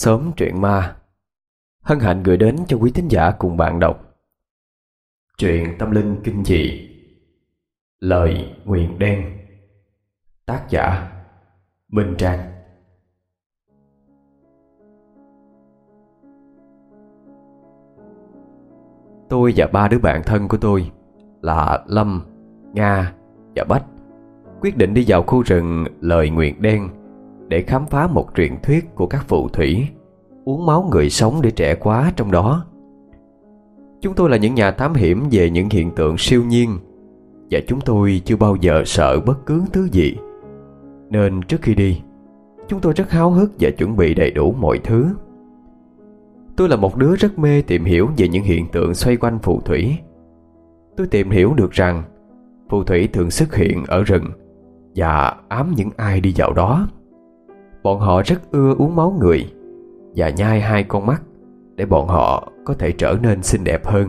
Xóm truyện ma hân hạnh gửi đến cho quý thính giả cùng bạn đọc truyện tâm linh kinh dị Lời Nguyền Đen, tác giả Minh Trang. Tôi và ba đứa bạn thân của tôi là Lâm, Nga và Bách quyết định đi vào khu rừng Lời Nguyền Đen để khám phá một truyền thuyết của các phù thủy uống máu người sống để trẻ hóa trong đó. Chúng tôi là những nhà thám hiểm về những hiện tượng siêu nhiên, và chúng tôi chưa bao giờ sợ bất cứ thứ gì. Nên trước khi đi, chúng tôi rất háo hức và chuẩn bị đầy đủ mọi thứ. Tôi là một đứa rất mê tìm hiểu về những hiện tượng xoay quanh phù thủy. Tôi tìm hiểu được rằng phù thủy thường xuất hiện ở rừng và ám những ai đi vào đó. Bọn họ rất ưa uống máu người và nhai hai con mắt để bọn họ có thể trở nên xinh đẹp hơn.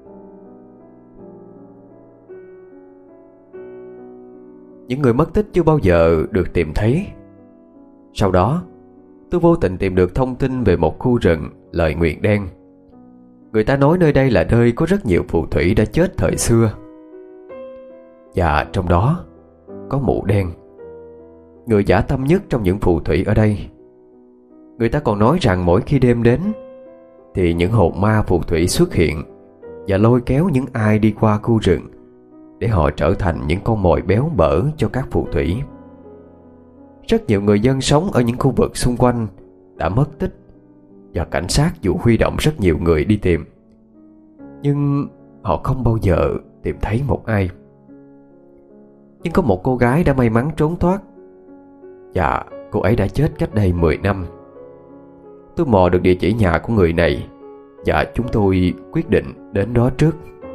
Những người mất tích chưa bao giờ được tìm thấy. Sau đó, tôi vô tình tìm được thông tin về một khu rừng Lời Nguyền Đen. Người ta nói nơi đây là nơi có rất nhiều phù thủy đã chết thời xưa. Và trong đó có Mụ Đen, người dã tâm nhất trong những phù thủy ở đây. Người ta còn nói rằng mỗi khi đêm đến thì những hồn ma phù thủy xuất hiện và lôi kéo những ai đi qua khu rừng để họ trở thành những con mồi béo bở cho các phù thủy. Rất nhiều người dân sống ở những khu vực xung quanh đã mất tích, và cảnh sát dù huy động rất nhiều người đi tìm, nhưng họ không bao giờ tìm thấy một ai. Nhưng có một cô gái đã may mắn trốn thoát, và cô ấy đã chết cách đây 10 năm. Tôi mò được địa chỉ nhà của người này, và chúng tôi quyết định đến đó trước.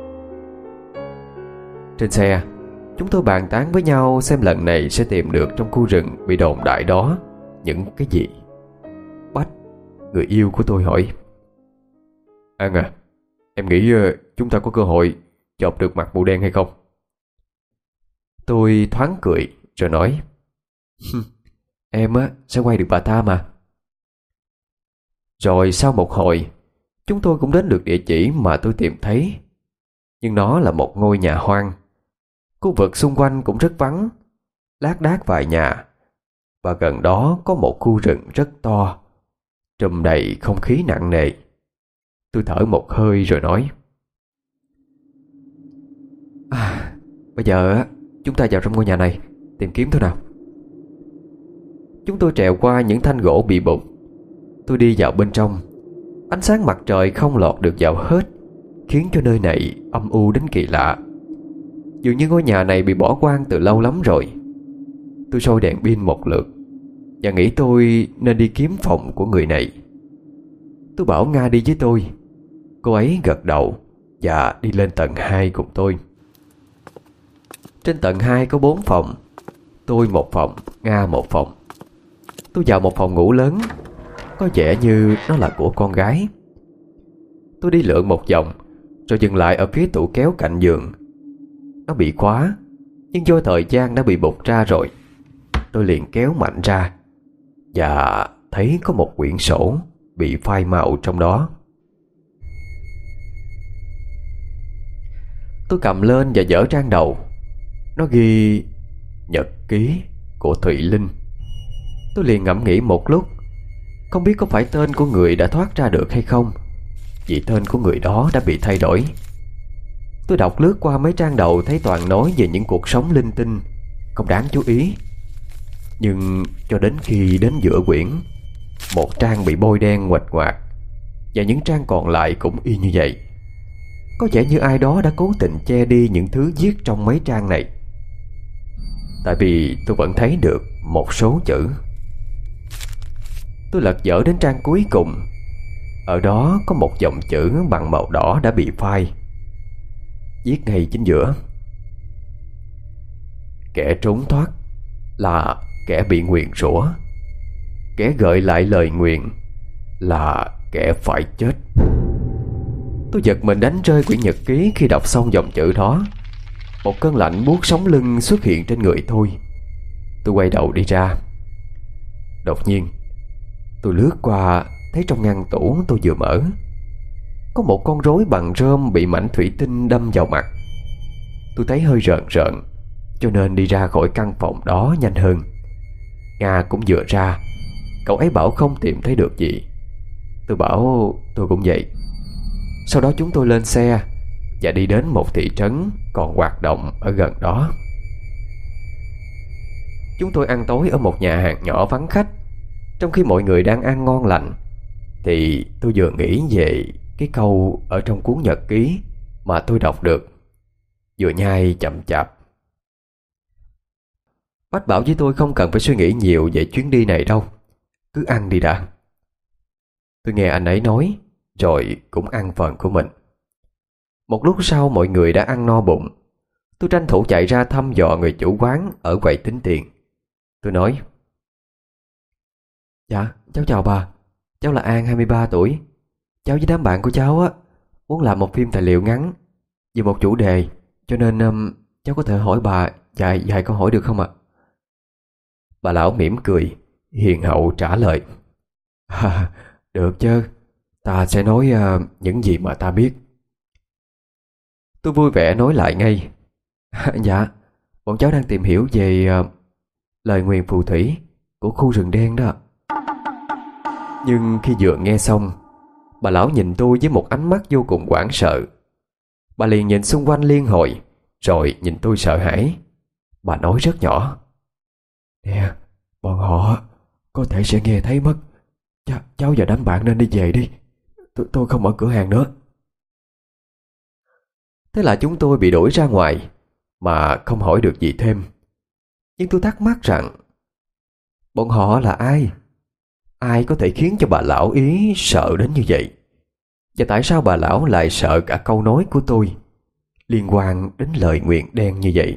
Trên xe, chúng tôi bàn tán với nhau xem lần này sẽ tìm được trong khu rừng bị đồn đại đó những cái gì. Bách, người yêu của tôi, hỏi: An à, em nghĩ chúng ta có cơ hội chộp được mặt Mụ Đen hay không? Tôi thoáng cười rồi nói: Em sẽ quay được bà ta mà. Rồi sau một hồi, chúng tôi cũng đến được địa chỉ mà tôi tìm thấy. Nhưng nó là một ngôi nhà hoang. Khu vực xung quanh cũng rất vắng, lác đác vài nhà, và gần đó có một khu rừng rất to, trùm đầy không khí nặng nề. Tôi thở một hơi rồi nói: Bây giờ chúng ta vào trong ngôi nhà này tìm kiếm thôi nào. Chúng tôi trèo qua những thanh gỗ bị bục. Tôi đi vào bên trong. Ánh sáng mặt trời không lọt được vào hết, khiến cho nơi này âm u đến kỳ lạ. Dường như ngôi nhà này bị bỏ hoang từ lâu lắm rồi. Tôi soi đèn pin một lượt và nghĩ tôi nên đi kiếm phòng của người này. Tôi bảo Nga đi với tôi. Cô ấy gật đầu và đi lên tầng 2 cùng tôi. Trên tầng 2 có 4 phòng. Tôi một phòng, Nga một phòng. Tôi vào một phòng ngủ lớn, có vẻ như nó là của con gái. Tôi đi lượn một vòng rồi dừng lại ở phía tủ kéo cạnh giường. Nó bị khóa, nhưng do thời gian đã bị bục ra rồi. Tôi liền kéo mạnh ra và thấy có một quyển sổ bị phai màu trong đó. Tôi cầm lên và dở trang đầu. Nó ghi nhật ký của Thùy Linh. Tôi liền ngẫm nghĩ một lúc, không biết có phải tên của người đã thoát ra được hay không, vì tên của người đó đã bị thay đổi. Tôi đọc lướt qua mấy trang đầu thấy toàn nói về những cuộc sống linh tinh, không đáng chú ý. Nhưng cho đến khi đến giữa quyển, một trang bị bôi đen nguệch ngoạc, và những trang còn lại cũng y như vậy. Có vẻ như ai đó đã cố tình che đi những thứ viết trong mấy trang này. Tại vì tôi vẫn thấy được một số chữ. Tôi lật dở đến trang cuối cùng. Ở đó có một dòng chữ bằng màu đỏ đã bị phai, viết ngay chính giữa: Kẻ trốn thoát là kẻ bị nguyền rủa, kẻ gợi lại lời nguyền là kẻ phải chết. Tôi giật mình đánh rơi quyển nhật ký khi đọc xong dòng chữ đó. Một cơn lạnh buốt sống lưng xuất hiện trên người tôi. Tôi quay đầu đi ra. Đột nhiên tôi lướt qua thấy trong ngăn tủ tôi vừa mở có một con rối bằng rơm bị mảnh thủy tinh đâm vào mặt. Tôi thấy hơi rợn rợn, cho nên đi ra khỏi căn phòng đó nhanh hơn. Nga cũng vừa ra. Cậu ấy bảo không tìm thấy được gì. Tôi bảo tôi cũng vậy. Sau đó chúng tôi lên xe và đi đến một thị trấn còn hoạt động ở gần đó. Chúng tôi ăn tối ở một nhà hàng nhỏ vắng khách. Trong khi mọi người đang ăn ngon lành thì tôi vừa nghĩ về cái câu ở trong cuốn nhật ký mà tôi đọc được, vừa nhai chậm chạp. Bách bảo với tôi không cần phải suy nghĩ nhiều về chuyến đi này đâu, cứ ăn đi đã. Tôi nghe anh ấy nói rồi cũng ăn phần của mình. Một lúc sau mọi người đã ăn no bụng. Tôi tranh thủ chạy ra thăm dò người chủ quán ở quầy tính tiền. Tôi nói: Dạ, cháu chào bà. Cháu là An, 23 tuổi. Cháu với đám bạn của cháu á muốn làm một phim tài liệu ngắn về một chủ đề, cho nên cháu có thể hỏi bà vài câu hỏi được không ạ? Bà lão mỉm cười, hiền hậu trả lời: Được chứ, ta sẽ nói những gì mà ta biết. Tôi vui vẻ nói lại ngay: Dạ, bọn cháu đang tìm hiểu về lời nguyền phù thủy của khu rừng đen đó. Nhưng khi vừa nghe xong, bà lão nhìn tôi với một ánh mắt vô cùng hoảng sợ. Bà liền nhìn xung quanh liên hồi, rồi nhìn tôi sợ hãi. Bà nói rất nhỏ: Nè, bọn họ có thể sẽ nghe thấy mất. Cháu và đám bạn nên đi về đi. Tôi không mở cửa hàng nữa. Thế là chúng tôi bị đuổi ra ngoài mà không hỏi được gì thêm. Nhưng tôi thắc mắc rằng bọn họ là ai? Ai có thể khiến cho bà lão ý sợ đến như vậy? Và tại sao bà lão lại sợ cả câu nói của tôi liên quan đến lời nguyền đen như vậy?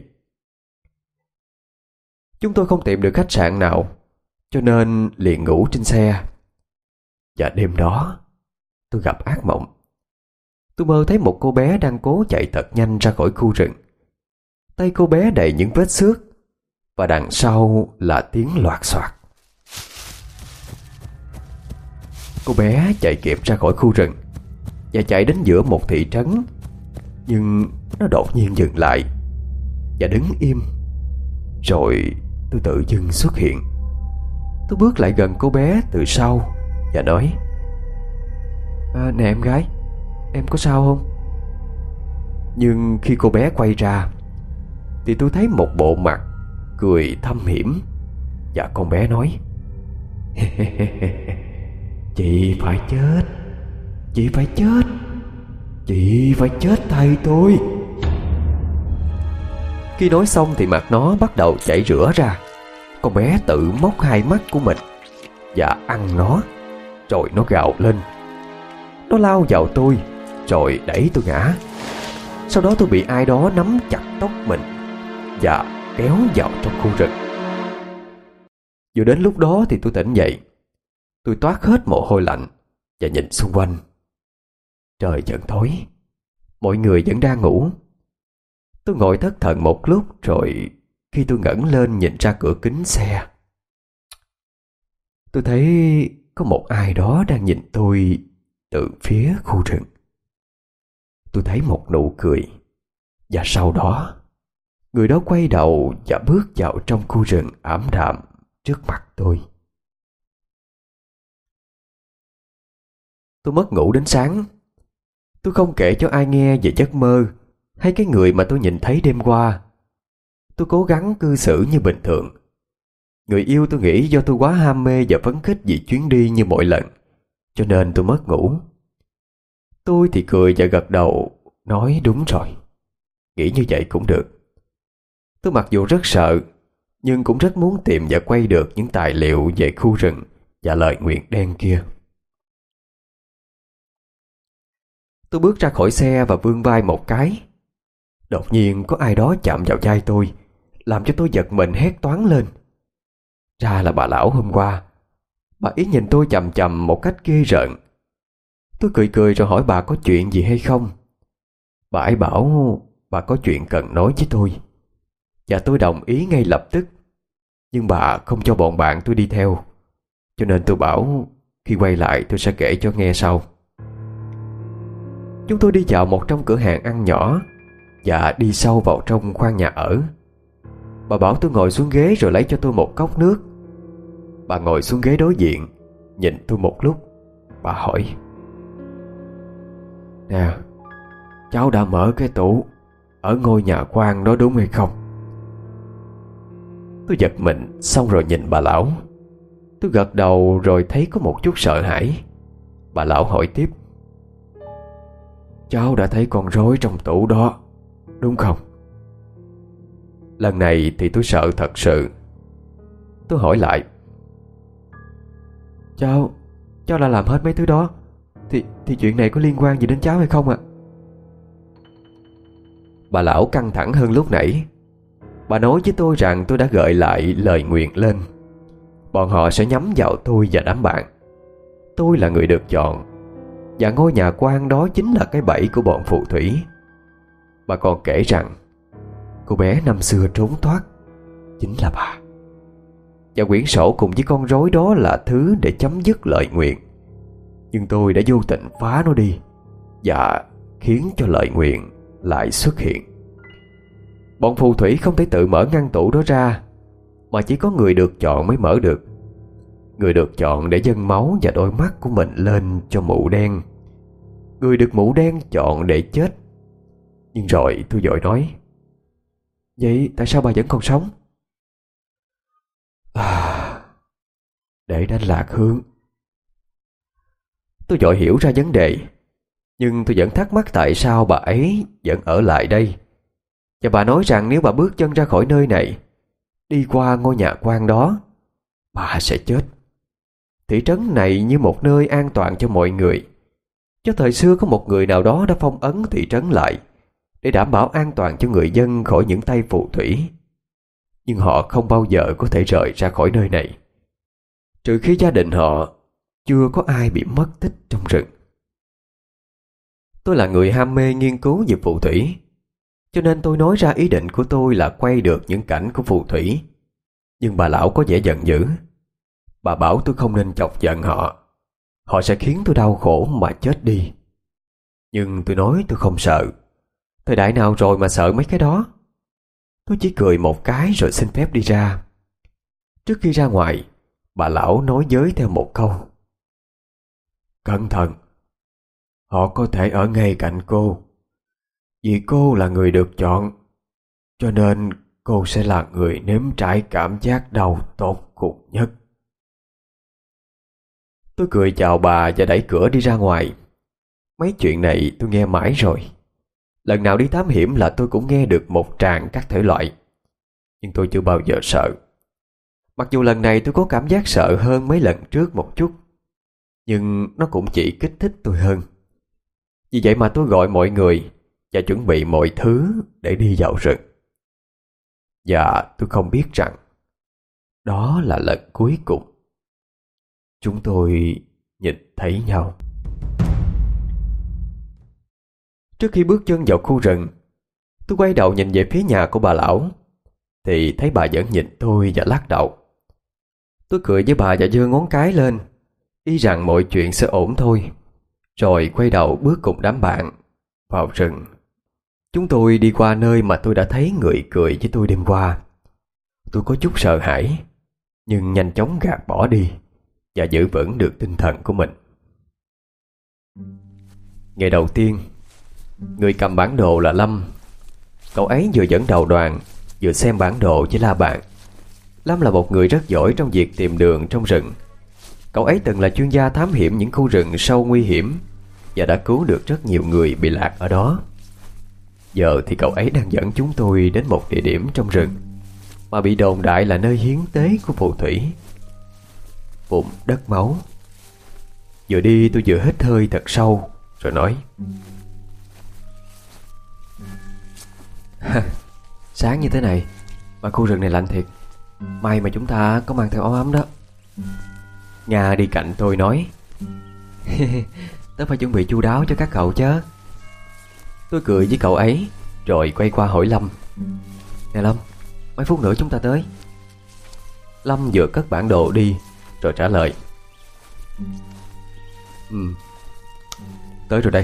Chúng tôi không tìm được khách sạn nào, cho nên liền ngủ trên xe. Và đêm đó tôi gặp ác mộng. Tôi mơ thấy một cô bé đang cố chạy thật nhanh ra khỏi khu rừng. Tay cô bé đầy những vết xước, và đằng sau là tiếng loạt xoạt. Cô bé chạy kịp ra khỏi khu rừng và chạy đến giữa một thị trấn. Nhưng nó đột nhiên dừng lại và đứng im. Rồi tôi tự dưng xuất hiện. Tôi bước lại gần cô bé từ sau và nói: Nè em gái, em có sao không? Nhưng khi cô bé quay ra thì tôi thấy một bộ mặt cười thâm hiểm. Và con bé nói: Chị phải chết. Chị phải chết. Chị phải chết thay tôi. Khi nói xong thì mặt nó bắt đầu chảy rữa ra. Con bé tự móc hai mắt của mình và ăn nó. Rồi nó gào lên. Nó lao vào tôi rồi đẩy tôi ngã. Sau đó tôi bị ai đó nắm chặt tóc mình và kéo vào trong khu rừng. Vừa đến lúc đó thì tôi tỉnh dậy. Tôi toát hết mồ hôi lạnh và nhìn xung quanh. Trời vẫn tối, mọi người vẫn đang ngủ. Tôi ngồi thất thần một lúc, rồi khi tôi ngẩng lên nhìn ra cửa kính xe, tôi thấy có một ai đó đang nhìn tôi từ phía khu rừng. Tôi thấy một nụ cười, và sau đó người đó quay đầu và bước vào trong khu rừng ảm đạm trước mặt tôi. Tôi mất ngủ đến sáng. Tôi không kể cho ai nghe về giấc mơ hay cái người mà tôi nhìn thấy đêm qua. Tôi cố gắng cư xử như bình thường. Người yêu tôi nghĩ do tôi quá ham mê và phấn khích vì chuyến đi như mọi lần, cho nên tôi mất ngủ. Tôi thì cười và gật đầu, nói đúng rồi, nghĩ như vậy cũng được. Tôi mặc dù rất sợ, nhưng cũng rất muốn tìm và quay được những tài liệu về khu rừng và lời nguyền đen kia. Tôi bước ra khỏi xe và vươn vai một cái. Đột nhiên có ai đó chạm vào vai tôi, làm cho tôi giật mình hét toáng lên. Ra là bà lão hôm qua. Bà ý nhìn tôi chằm chằm một cách ghê rợn. Tôi cười cười rồi hỏi bà có chuyện gì hay không. Bà ấy bảo bà có chuyện cần nói với tôi, và tôi đồng ý ngay lập tức. Nhưng bà không cho bọn bạn tôi đi theo, cho nên tôi bảo Khi quay lại tôi sẽ kể cho nghe sau. Chúng tôi đi vào một trong cửa hàng ăn nhỏ và đi sâu vào trong khoang nhà ở. Bà bảo tôi ngồi xuống ghế rồi lấy cho tôi một cốc nước. Bà ngồi xuống ghế đối diện, nhìn tôi một lúc. Bà hỏi: "Nè, cháu đã mở cái tủ ở ngôi nhà quan đó đúng hay không?" Tôi giật mình, xong rồi nhìn bà lão. Tôi gật đầu rồi thấy có một chút sợ hãi. Bà lão hỏi tiếp: "Cháu đã thấy con rối trong tủ đó đúng không?" Lần này thì tôi sợ thật sự. Tôi hỏi lại: Cháu đã làm hết mấy thứ đó Thì chuyện này có liên quan gì đến cháu hay không ạ?" Bà lão căng thẳng hơn lúc nãy. Bà nói với tôi rằng tôi đã gợi lại lời nguyền lên. Bọn họ sẽ nhắm vào tôi và đám bạn. Tôi là người được chọn, và ngôi nhà quan đó chính là cái bẫy của bọn phù thủy. Bà còn kể rằng cô bé năm xưa trốn thoát chính là bà, và quyển sổ cùng với con rối đó là thứ để chấm dứt lời nguyền. Nhưng tôi đã vô tình phá nó đi, và khiến cho lời nguyền lại xuất hiện. Bọn phù thủy không thể tự mở ngăn tủ đó ra, mà chỉ có người được chọn mới mở được. Người được chọn để dâng máu và đôi mắt của mình lên cho mụ đen. Người được mụ đen chọn để chết. Nhưng rồi tôi vội nói: "Vậy tại sao bà vẫn còn sống?" Để đánh lạc hướng." Tôi vội hiểu ra vấn đề. Nhưng tôi vẫn thắc mắc tại sao bà ấy vẫn ở lại đây. Và bà nói rằng nếu bà bước chân ra khỏi nơi này, đi qua ngôi nhà quan đó, bà sẽ chết. Thị trấn này như một nơi an toàn cho mọi người. Cho thời xưa có một người nào đó đã phong ấn thị trấn lại để đảm bảo an toàn cho người dân khỏi những tay phù thủy. Nhưng họ không bao giờ có thể rời ra khỏi nơi này, trừ khi gia đình họ chưa có ai bị mất tích trong rừng. Tôi là người ham mê nghiên cứu về phù thủy, cho nên tôi nói ra ý định của tôi là quay được những cảnh của phù thủy. Nhưng bà lão có vẻ giận dữ. Bà bảo tôi không nên chọc giận họ. Họ sẽ khiến tôi đau khổ mà chết đi. Nhưng tôi nói tôi không sợ. Thời đại nào rồi mà sợ mấy cái đó. Tôi chỉ cười một cái rồi xin phép đi ra. Trước khi ra ngoài, bà lão nói với theo một câu: "Cẩn thận, họ có thể ở ngay cạnh cô. Vì cô là người được chọn, cho nên cô sẽ là người nếm trải cảm giác đau tột cùng nhất." Tôi cười chào bà và đẩy cửa đi ra ngoài. Mấy chuyện này tôi nghe mãi rồi. Lần nào đi thám hiểm là tôi cũng nghe được một tràng các thể loại. Nhưng tôi chưa bao giờ sợ. Mặc dù lần này tôi có cảm giác sợ hơn mấy lần trước một chút, nhưng nó cũng chỉ kích thích tôi hơn. Vì vậy mà tôi gọi mọi người và chuẩn bị mọi thứ để đi vào rừng. Và tôi không biết rằng đó là lần cuối cùng chúng tôi nhìn thấy nhau. Trước khi bước chân vào khu rừng, tôi quay đầu nhìn về phía nhà của bà lão, thì thấy bà vẫn nhìn tôi và lắc đầu. Tôi cười với bà và giơ ngón cái lên, ý rằng mọi chuyện sẽ ổn thôi. Rồi quay đầu bước cùng đám bạn vào rừng. Chúng tôi đi qua nơi mà tôi đã thấy người cười với tôi đêm qua. Tôi có chút sợ hãi, nhưng nhanh chóng gạt bỏ đi và giữ vững được tinh thần của mình. Ngày đầu tiên, người cầm bản đồ là Lâm. Cậu ấy vừa dẫn đầu đoàn, vừa xem bản đồ với la bàn. Lâm là một người rất giỏi trong việc tìm đường trong rừng. Cậu ấy từng là chuyên gia thám hiểm những khu rừng sâu nguy hiểm và đã cứu được rất nhiều người bị lạc ở đó. Giờ thì cậu ấy đang dẫn chúng tôi đến một địa điểm trong rừng mà bị đồn đại là nơi hiến tế của phù thủy, vùng đất máu. Vừa đi tôi vừa hít hơi thật sâu rồi nói: "Sáng như thế này mà khu rừng này lạnh thiệt. May mà chúng ta có mang theo áo ấm đó." Nga đi cạnh tôi nói: "Tớ phải chuẩn bị chu đáo cho các cậu chứ." Tôi cười với cậu ấy rồi quay qua hỏi Lâm: "Nè Lâm, mấy phút nữa chúng ta tới." Lâm vừa cất bản đồ đi rồi trả lời: Tới rồi đây.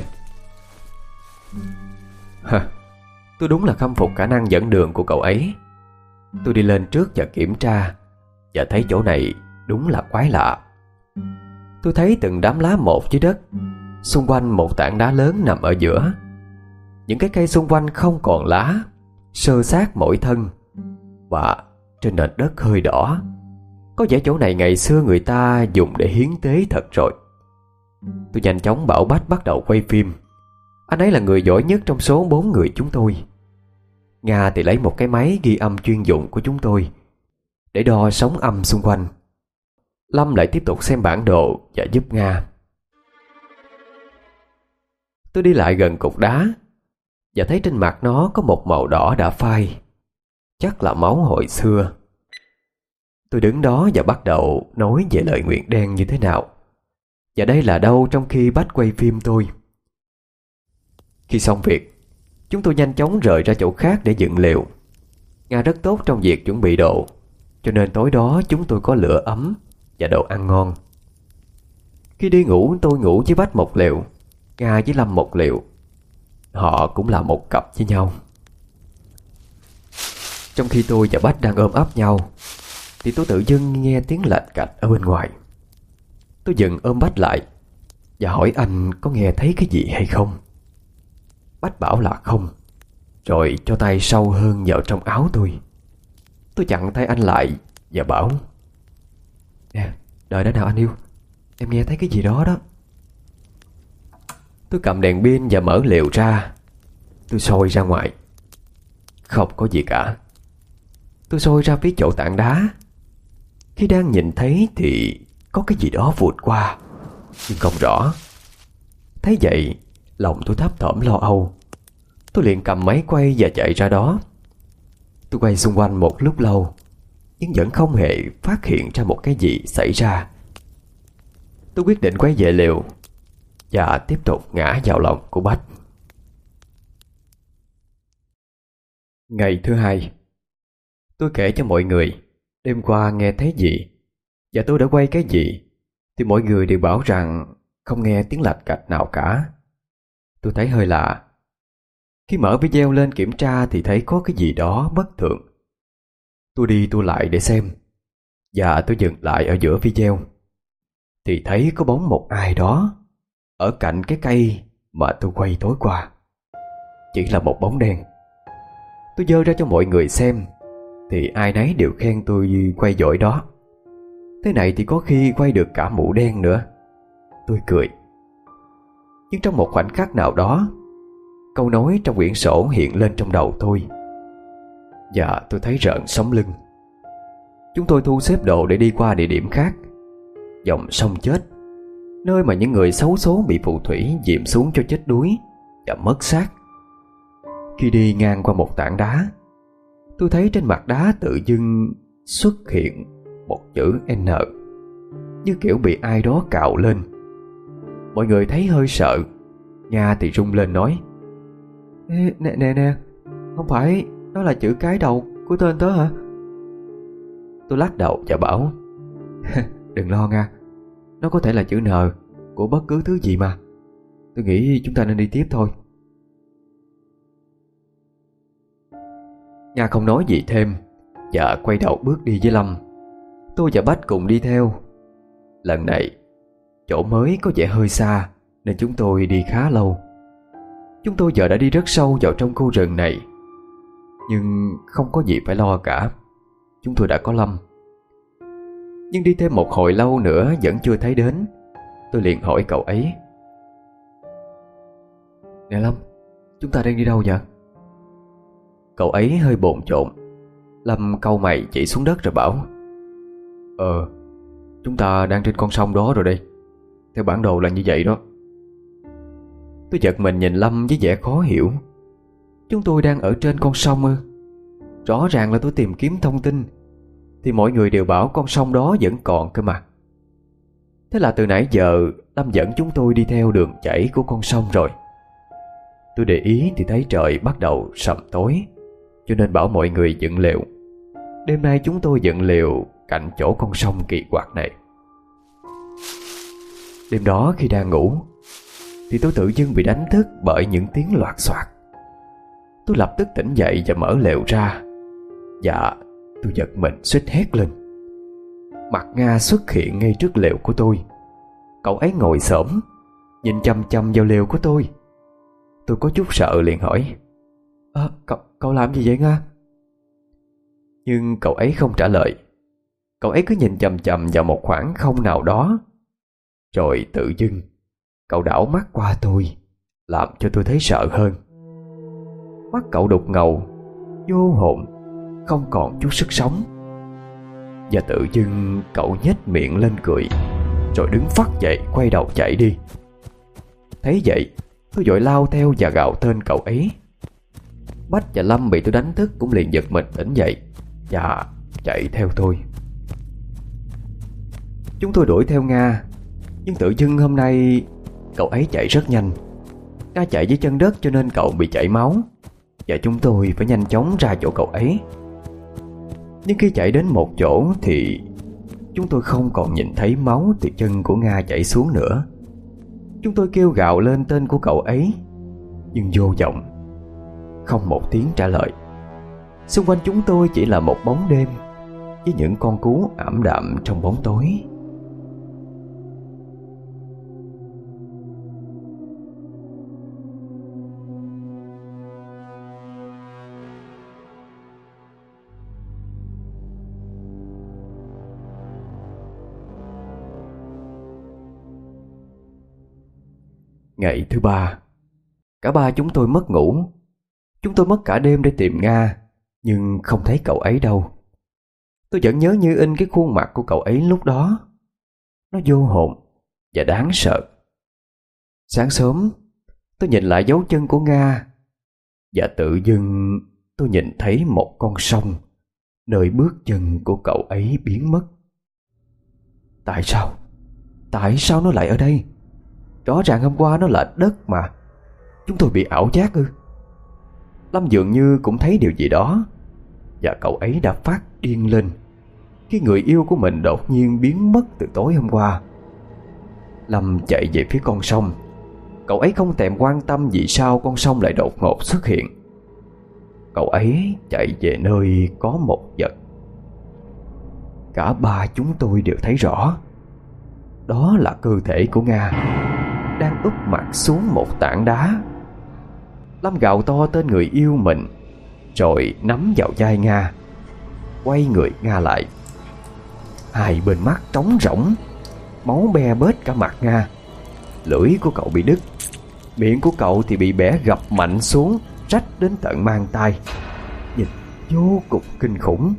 Tôi đúng là khâm phục khả năng dẫn đường của cậu ấy. Tôi đi lên trước và kiểm tra, và thấy chỗ này đúng là quái lạ. Tôi thấy từng đám lá một dưới đất, xung quanh một tảng đá lớn nằm ở giữa. Những cái cây xung quanh không còn lá, xơ xác mỗi thân, và trên nền đất hơi đỏ. Có vẻ chỗ này ngày xưa người ta dùng để hiến tế thật rồi. Tôi nhanh chóng bảo Bách bắt đầu quay phim. Anh ấy là người giỏi nhất trong số 4 người chúng tôi. Nga thì lấy một cái máy ghi âm chuyên dụng của chúng tôi để đo sóng âm xung quanh. Lâm lại tiếp tục xem bản đồ và giúp Nga. Tôi đi lại gần cục đá và thấy trên mặt nó có một màu đỏ đã phai, chắc là máu hồi xưa. Tôi đứng đó và bắt đầu nói về lời nguyện đen như thế nào, và đây là đâu trong khi Bách quay phim tôi. Khi xong việc, chúng tôi nhanh chóng rời ra chỗ khác để dựng lều. Nga rất tốt trong việc chuẩn bị đồ, cho nên tối đó chúng tôi có lửa ấm và đồ ăn ngon. Khi đi ngủ, tôi ngủ với Bách một lều, Nga với Lâm một lều. Họ cũng là một cặp với nhau. Trong khi tôi và Bách đang ôm ấp nhau, thì tôi tự dưng nghe tiếng lạch cạch ở bên ngoài. Tôi dừng ôm Bách lại và hỏi anh có nghe thấy cái gì hay không. Bách bảo là không, rồi cho tay sâu hơn vào trong áo tôi. Tôi chặn tay anh lại và bảo: Nè, đợi đã nào anh yêu, em nghe thấy cái gì đó đó. Tôi cầm đèn pin và mở lều ra. Tôi soi ra ngoài. Không có gì cả. Tôi soi ra phía chỗ tảng đá. Khi đang nhìn thấy thì có cái gì đó vụt qua, nhưng không rõ. Thấy vậy, lòng tôi thấp thỏm lo âu. Tôi liền cầm máy quay và chạy ra đó. Tôi quay xung quanh một lúc lâu, nhưng vẫn không hề phát hiện ra một cái gì xảy ra. Tôi quyết định quay về lều và tiếp tục ngã vào lòng của Bách. Ngày thứ hai, tôi kể cho mọi người đêm qua nghe thấy gì và tôi đã quay cái gì, thì mọi người đều bảo rằng không nghe tiếng lạch cạch nào cả. Tôi thấy hơi lạ. Khi mở video lên kiểm tra thì thấy có cái gì đó bất thường. Tôi đi tôi lại để xem, và tôi dừng lại ở giữa video thì thấy có bóng một ai đó ở cạnh cái cây mà tôi quay tối qua. Chỉ là một bóng đen. Tôi giơ ra cho mọi người xem thì ai nấy đều khen tôi quay giỏi đó. Thế này thì có khi quay được cả mụ đen nữa. Tôi cười. Nhưng trong một khoảnh khắc nào đó, câu nói trong quyển sổ hiện lên trong đầu tôi, và tôi thấy rợn sống lưng. Chúng tôi thu xếp đồ để đi qua địa điểm khác, dòng sông chết, nơi mà những người xấu số bị phù thủy dìm xuống cho chết đuối và mất xác. Khi đi ngang qua một tảng đá, tôi thấy trên mặt đá tự dưng xuất hiện một chữ N, như kiểu bị ai đó cạo lên. Mọi người thấy hơi sợ. Nga thì rung lên nói: Ê, nè, không phải đó là chữ cái đầu của tên tớ hả? Tôi lắc đầu và bảo: Đừng lo Nga, nó có thể là chữ N của bất cứ thứ gì mà. Tôi nghĩ chúng ta nên đi tiếp thôi. Nga không nói gì thêm và quay đầu bước đi với Lâm. Tôi và Bách cùng đi theo. Lần này chỗ mới có vẻ hơi xa nên chúng tôi đi khá lâu. Chúng tôi giờ đã đi rất sâu vào trong khu rừng này, nhưng không có gì phải lo cả. Chúng tôi đã có Lâm. Nhưng đi thêm một hồi lâu nữa vẫn chưa thấy đến. Tôi liền hỏi cậu ấy: Nè Lâm, chúng ta đang đi đâu vậy? Cậu ấy hơi bồn chồn. Lâm cau mày chỉ xuống đất rồi bảo: Chúng ta đang trên con sông đó rồi đây. Theo bản đồ là như vậy đó. Tôi giật mình nhìn Lâm với vẻ khó hiểu. Chúng tôi đang ở trên con sông ư? Rõ ràng là tôi tìm kiếm thông tin thì mọi người đều bảo con sông đó vẫn còn cơ mà. Thế là từ nãy giờ Lâm dẫn chúng tôi đi theo đường chảy của con sông rồi. Tôi để ý thì thấy trời bắt đầu sầm tối, cho nên bảo mọi người dựng lều. Đêm nay chúng tôi dựng lều cạnh chỗ con sông kỳ quặc này. Đêm đó khi đang ngủ thì tôi tự dưng bị đánh thức bởi những tiếng loạt soạt. Tôi lập tức tỉnh dậy và mở lều ra. Dạ, tôi giật mình suýt hét lên. Mặt Nga xuất hiện ngay trước lều của tôi. Cậu ấy ngồi xổm nhìn chăm chăm vào lều của tôi. Tôi có chút sợ liền hỏi: Cậu làm gì vậy Nga? Nhưng cậu ấy không trả lời. Cậu ấy cứ nhìn chằm chằm vào một khoảng không nào đó. Rồi tự dưng cậu đảo mắt qua tôi, làm cho tôi thấy sợ hơn. Mắt cậu đục ngầu, vô hồn, không còn chút sức sống. Và tự dưng cậu nhếch miệng lên cười, rồi đứng phắt dậy quay đầu chạy đi. Thấy vậy, tôi vội lao theo và gào tên cậu ấy. Bách và Lâm bị tôi đánh thức cũng liền giật mình tỉnh dậy và chạy theo tôi. Chúng tôi đuổi theo Nga, nhưng tự dưng hôm nay cậu ấy chạy rất nhanh. Nga chạy dưới chân đất cho nên cậu bị chảy máu, và chúng tôi phải nhanh chóng ra chỗ cậu ấy. Nhưng khi chạy đến một chỗ thì chúng tôi không còn nhìn thấy máu từ chân của Nga chảy xuống nữa. Chúng tôi kêu gào lên tên của cậu ấy, nhưng vô vọng, không một tiếng trả lời. Xung quanh chúng tôi chỉ là một bóng đêm với những con cú ảm đạm trong bóng tối. Ngày thứ ba, cả ba chúng tôi mất ngủ. Chúng tôi mất cả đêm để tìm Nga, nhưng không thấy cậu ấy đâu. Tôi vẫn nhớ như in cái khuôn mặt của cậu ấy lúc đó. Nó vô hồn và đáng sợ. Sáng sớm, tôi nhìn lại dấu chân của Nga, và tự dưng tôi nhìn thấy một con sông nơi bước chân của cậu ấy biến mất. Tại sao? Tại sao nó lại ở đây? Rõ ràng hôm qua nó là đất mà. Chúng tôi bị ảo giác ư? Lâm dường như cũng thấy điều gì đó, và cậu ấy đã phát điên lên khi người yêu của mình đột nhiên biến mất từ tối hôm qua. Lâm chạy về phía con sông. Cậu ấy không thèm quan tâm vì sao con sông lại đột ngột xuất hiện. Cậu ấy chạy về nơi có một vật. Cả ba chúng tôi đều thấy rõ. Đó là cơ thể của Nga đang úp mặt xuống một tảng đá. Lâm gào to tên người yêu mình, rồi nắm vào vai Nga, quay người Nga lại. Hai bên mắt trống rỗng, máu be bết cả mặt Nga. Lưỡi của cậu bị đứt, miệng của cậu thì bị bẻ gập mạnh xuống, rách đến tận mang tai. Nhìn vô cùng kinh khủng.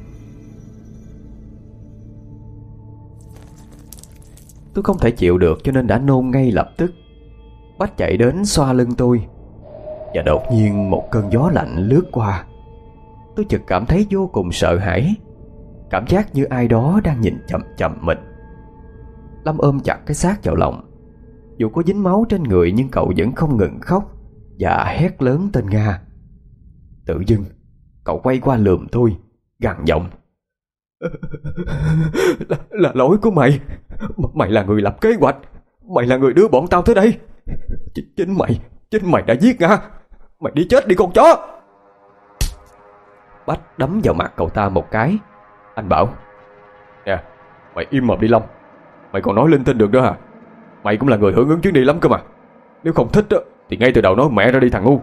Tôi không thể chịu được cho nên đã nôn ngay lập tức. Bách chạy đến xoa lưng tôi, và đột nhiên một cơn gió lạnh lướt qua. Tôi chợt cảm thấy vô cùng sợ hãi, cảm giác như ai đó đang nhìn chằm chằm mình. Lâm ôm chặt cái xác vào lòng. Dù có dính máu trên người nhưng cậu vẫn không ngừng khóc và hét lớn tên Nga. Tự dưng cậu quay qua lườm tôi, gằn giọng: là lỗi của mày. Mày là người lập kế hoạch. Mày là người đưa bọn tao tới đây. Chính mày đã giết Nga. Mày đi chết đi con chó. Bách đấm vào mặt cậu ta một cái. Anh bảo: Nè, mày im mồm đi Long. Mày còn nói linh tinh được đó hả? Mày cũng là người hưởng ứng chuyến đi lắm cơ mà. Nếu không thích á thì ngay từ đầu nói mẹ ra đi thằng ngu.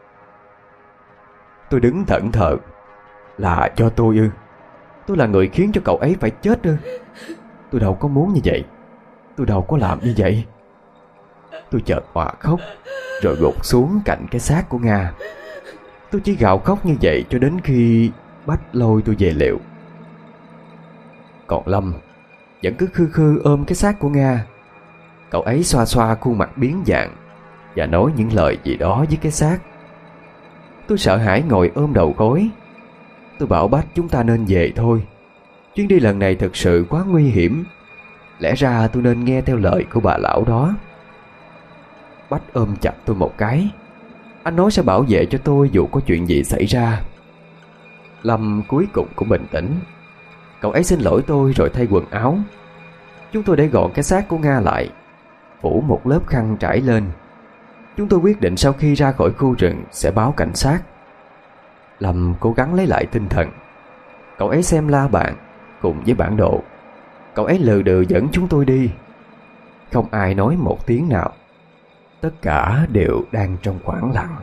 Tôi đứng thẫn thờ. Là cho tôi ư? Tôi là người khiến cho cậu ấy phải chết ư? Tôi đâu có muốn như vậy. Tôi đâu có làm như vậy. Tôi chợt òa khóc, rồi gục xuống cạnh cái xác của Nga. Tôi chỉ gào khóc như vậy cho đến khi Bách lôi tôi về liệu. Còn Lâm vẫn cứ khư khư ôm cái xác của Nga. Cậu ấy xoa xoa khuôn mặt biến dạng và nói những lời gì đó với cái xác. Tôi sợ hãi ngồi ôm đầu gối. Tôi bảo Bách chúng ta nên về thôi. Chuyến đi lần này thực sự quá nguy hiểm. Lẽ ra tôi nên nghe theo lời của bà lão đó. Bách ôm chặt tôi một cái. Anh nói sẽ bảo vệ cho tôi dù có chuyện gì xảy ra. Lâm cuối cùng cũng bình tĩnh. Cậu ấy xin lỗi tôi rồi thay quần áo. Chúng tôi để gọn cái xác của Nga lại. phủ một lớp khăn trải lên. Chúng tôi quyết định sau khi ra khỏi khu rừng sẽ báo cảnh sát. Lâm cố gắng lấy lại tinh thần. Cậu ấy xem la bàn cùng với bản đồ. Cậu ấy lừ đừ dẫn chúng tôi đi. Không ai nói một tiếng nào. Tất cả đều đang trong khoảng lặng.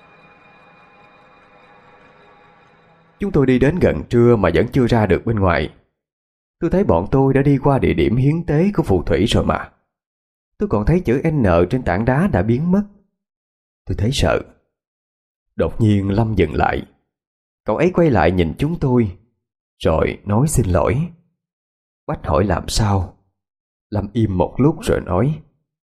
Chúng tôi đi đến gần trưa mà vẫn chưa ra được bên ngoài. Tôi thấy bọn tôi đã đi qua địa điểm hiến tế của phù thủy rồi mà. Tôi còn thấy chữ N trên tảng đá đã biến mất. Tôi thấy sợ. Đột nhiên Lâm dừng lại. Cậu ấy quay lại nhìn chúng tôi, rồi nói xin lỗi. Bách hỏi làm sao. Lâm im một lúc rồi nói: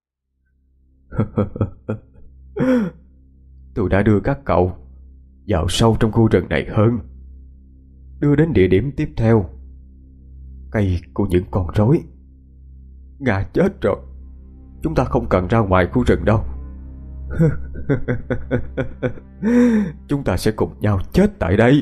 Tôi đã đưa các cậu vào sâu trong khu rừng này hơn, đưa đến địa điểm tiếp theo, cây của những con rối. Nga chết rồi, chúng ta không cần ra ngoài khu rừng đâu. Chúng ta sẽ cùng nhau chết tại đây.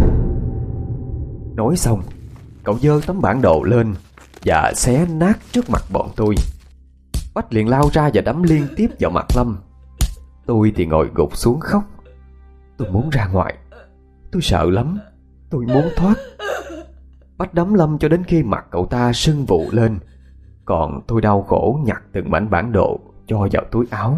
Nói xong, cậu giơ tấm bản đồ lên và xé nát trước mặt bọn tôi. Bách liền lao ra và đấm liên tiếp vào mặt Lâm. Tôi thì ngồi gục xuống khóc. Tôi muốn ra ngoài. Tôi sợ lắm. Tôi muốn thoát. Bách đấm Lâm cho đến khi mặt cậu ta sưng vụ lên. Còn tôi đau khổ nhặt từng mảnh bản đồ cho vào túi áo.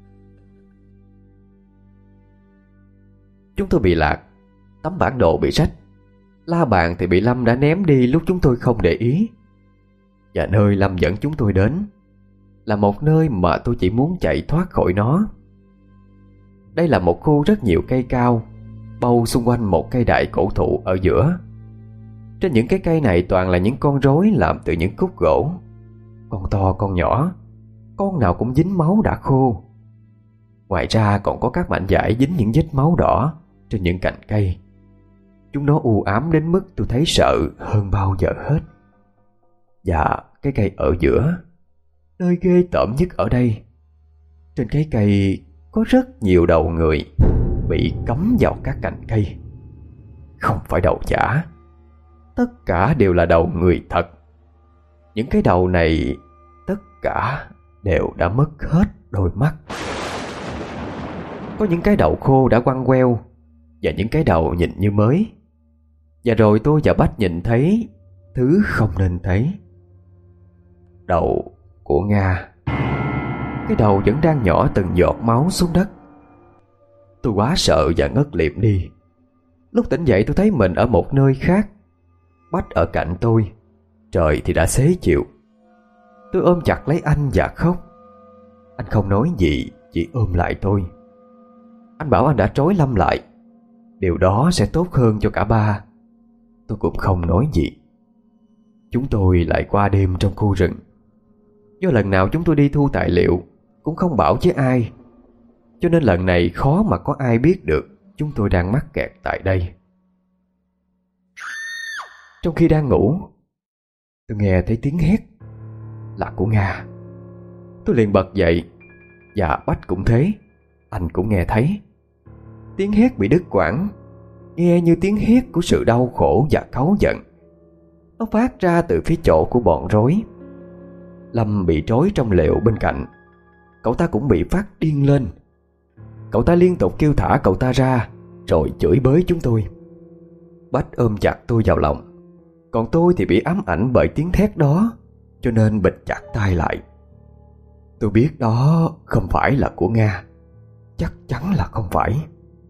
Chúng tôi bị lạc. Tấm bản đồ bị rách. La bàn thì bị Lâm đã ném đi lúc chúng tôi không để ý. Và nơi Lâm dẫn chúng tôi đến là một nơi mà tôi chỉ muốn chạy thoát khỏi nó. Đây là một khu rất nhiều cây cao, bâu xung quanh một cây đại cổ thụ ở giữa. Trên những cái cây này toàn là những con rối làm từ những khúc gỗ. Con to con nhỏ, con nào cũng dính máu đã khô. Ngoài ra còn có các mảnh vải dính những vết máu đỏ trên những cành cây. Chúng nó u ám đến mức tôi thấy sợ hơn bao giờ hết. Và cái cây ở giữa, nơi ghê tởm nhất ở đây, trên cái cây có rất nhiều đầu người bị cắm vào các cành cây. Không phải đầu giả, tất cả đều là đầu người thật. Những cái đầu này tất cả đều đã mất hết đôi mắt. Có những cái đầu khô đã quăng queo, và những cái đầu nhìn như mới. Và rồi tôi và Bách nhìn thấy thứ không nên thấy. Đầu của Nga. Cái đầu vẫn đang nhỏ từng giọt máu xuống đất. Tôi quá sợ và ngất lịm đi. Lúc tỉnh dậy tôi thấy mình ở một nơi khác. Bách ở cạnh tôi. Trời thì đã xế chiều. Tôi ôm chặt lấy anh và khóc. Anh không nói gì, chỉ ôm lại tôi. Anh bảo anh đã trói Lâm lại. Điều đó sẽ tốt hơn cho cả ba. Tôi cũng không nói gì. Chúng tôi lại qua đêm trong khu rừng. Do lần nào chúng tôi đi thu tài liệu cũng không bảo với ai, cho nên lần này khó mà có ai biết được chúng tôi đang mắc kẹt tại đây. Trong khi đang ngủ, tôi nghe thấy tiếng hét. Là của Nga. Tôi liền bật dậy. Và Bách cũng thế. Anh cũng nghe thấy. Tiếng hét bị đứt quãng, nghe như tiếng hét của sự đau khổ và cáu giận. Nó phát ra từ phía chỗ của bọn rối. Lâm bị trói trong lều bên cạnh. Cậu ta cũng bị phát điên lên. Cậu ta liên tục kêu thả cậu ta ra, rồi chửi bới chúng tôi. Bách ôm chặt tôi vào lòng. Còn tôi thì bị ám ảnh bởi tiếng thét đó, cho nên bịt chặt tai lại. Tôi biết đó không phải là của Nga. Chắc chắn là không phải.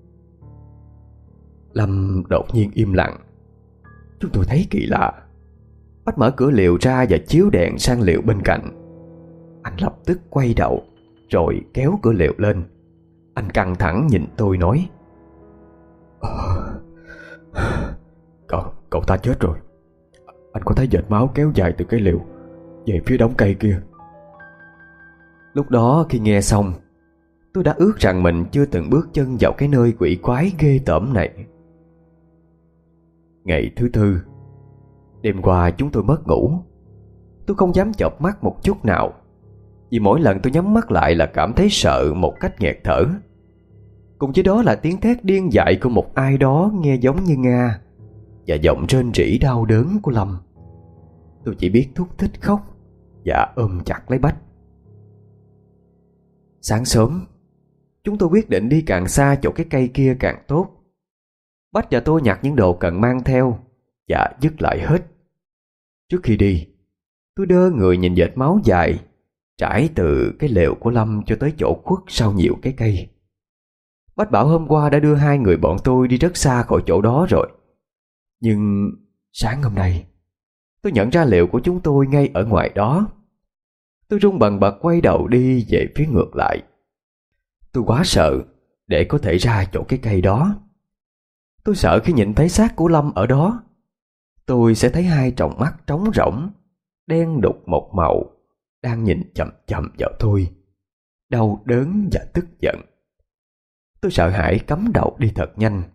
Lâm đột nhiên im lặng. Chúng tôi thấy kỳ lạ. Bách mở cửa liều ra và chiếu đèn sang liều bên cạnh. Anh lập tức quay đầu, rồi kéo cửa liều lên. Anh căng thẳng nhìn tôi nói: Cậu ta chết rồi. Anh có thấy vệt máu kéo dài từ cái liều về phía đống cây kia. Lúc đó khi nghe xong, tôi đã ước rằng mình chưa từng bước chân vào cái nơi quỷ quái ghê tởm này. Ngày thứ tư, đêm qua chúng tôi mất ngủ. Tôi không dám chợp mắt một chút nào, vì mỗi lần tôi nhắm mắt lại là cảm thấy sợ một cách nghẹt thở. Cùng với đó là tiếng thét điên dại của một ai đó nghe giống như Nga, và giọng rên rỉ đau đớn của Lâm. Tôi chỉ biết thúc thích khóc và ôm chặt lấy Bách. Sáng sớm, chúng tôi quyết định đi càng xa chỗ cái cây kia càng tốt. Bách và tôi nhặt những đồ cần mang theo và dứt lại hết. Trước khi đi, tôi đơ người nhìn vệt máu dài trải từ cái lều của Lâm cho tới chỗ khuất sau nhiều cái cây. Bách bảo hôm qua đã đưa 2 người bọn tôi đi rất xa khỏi chỗ đó rồi. Nhưng sáng hôm nay, tôi nhận ra lều của chúng tôi ngay ở ngoài đó. Tôi run bần bật quay đầu đi về phía ngược lại. Tôi quá sợ để có thể ra chỗ cái cây đó. Tôi sợ khi nhìn thấy xác của Lâm ở đó, tôi sẽ thấy 2 tròng mắt trống rỗng, đen đục một màu, đang nhìn chằm chằm vào tôi, đau đớn và tức giận. Tôi sợ hãi cắm đầu đi thật nhanh.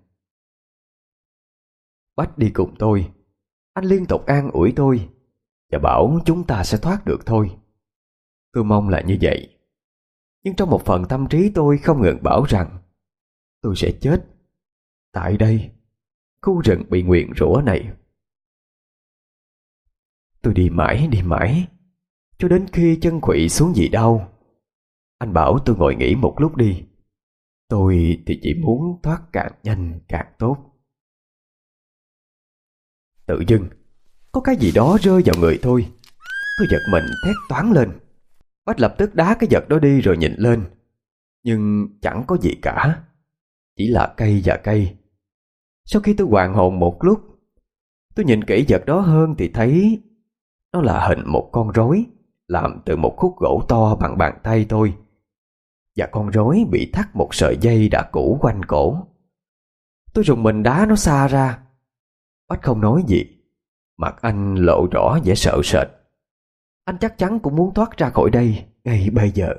Bách đi cùng tôi. Anh liên tục an ủi tôi và bảo chúng ta sẽ thoát được thôi. Tôi mong là như vậy. Nhưng trong một phần tâm trí tôi không ngừng bảo rằng tôi sẽ chết tại đây, khu rừng bị nguyền rủa này. Tôi đi mãi cho đến khi chân khuỵu xuống vì đau. Anh bảo tôi ngồi nghỉ một lúc đi. Tôi thì chỉ muốn thoát càng nhanh càng tốt. Tự dưng có cái gì đó rơi vào người tôi. Tôi giật mình thét toáng lên. Bách lập tức đá cái vật đó đi rồi nhìn lên. Nhưng chẳng có gì cả, chỉ là cây và cây. Sau khi tôi hoàn hồn một lúc, tôi nhìn kỹ vật đó hơn thì thấy nó là hình một con rối làm từ một khúc gỗ to bằng bàn tay tôi. Và con rối bị thắt một sợi dây đã cũ quanh cổ. Tôi rùng mình đá nó xa ra. Bách không nói gì. Mặt anh lộ rõ vẻ sợ sệt. Anh chắc chắn cũng muốn thoát ra khỏi đây ngay bây giờ.